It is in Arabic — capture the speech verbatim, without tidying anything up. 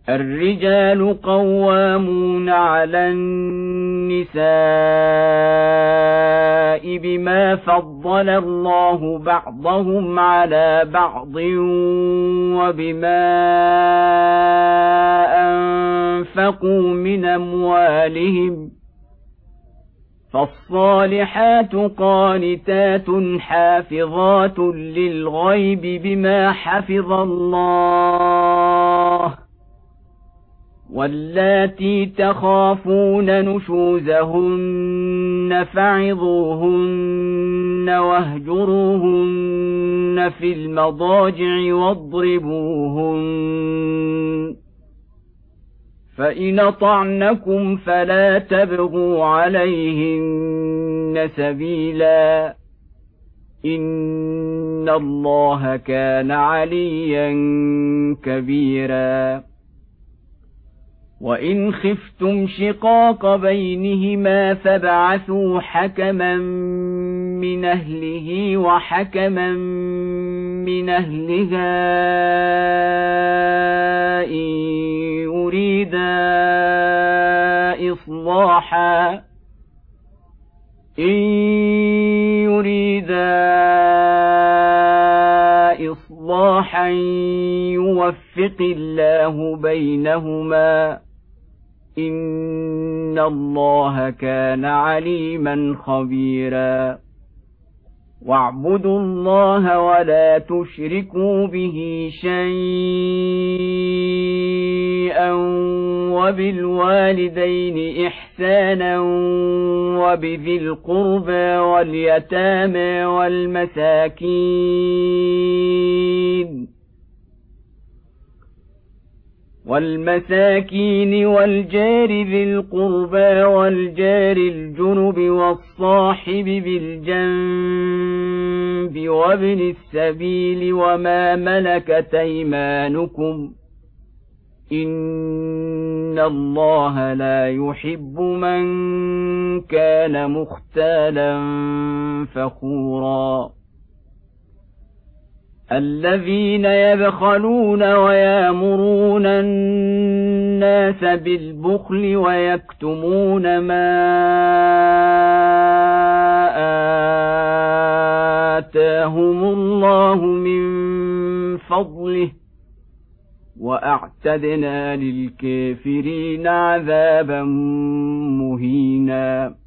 الرجال قوامون على النساء بما فضل الله بعضهم على بعض وبما أنفقوا من أموالهم فالصالحات قانتات حافظات للغيب بما حفظ الله واللاتي تخافون نشوزهن فعظوهن واهجروهن في المضاجع واضربوهن فإن أطعنكم فلا تبغوا عليهن سبيلا إن الله كان عليا كبيرا وإن خفتم شقاق بينهما فابعثوا حكما من أهله وحكما من أهلها إن يريدا إصلاحا إن يريدا إصلاحا يوفق الله بينهما إن الله كان عليما خبيرا واعبدوا الله ولا تشركوا به شيئا وبالوالدين إحسانا وبذي القربى واليتامى والمساكين والمساكين والجار ذي القربى والجار الجنب والصاحب بالجنب وابن السبيل وما ملكت أيمانكم إن الله لا يحب من كان مختالا فخورا الذين يبخلون ويأمرون الناس بالبخل ويكتمون ما آتاهم الله من فضله وأعتدنا للكافرين عذابا مهينا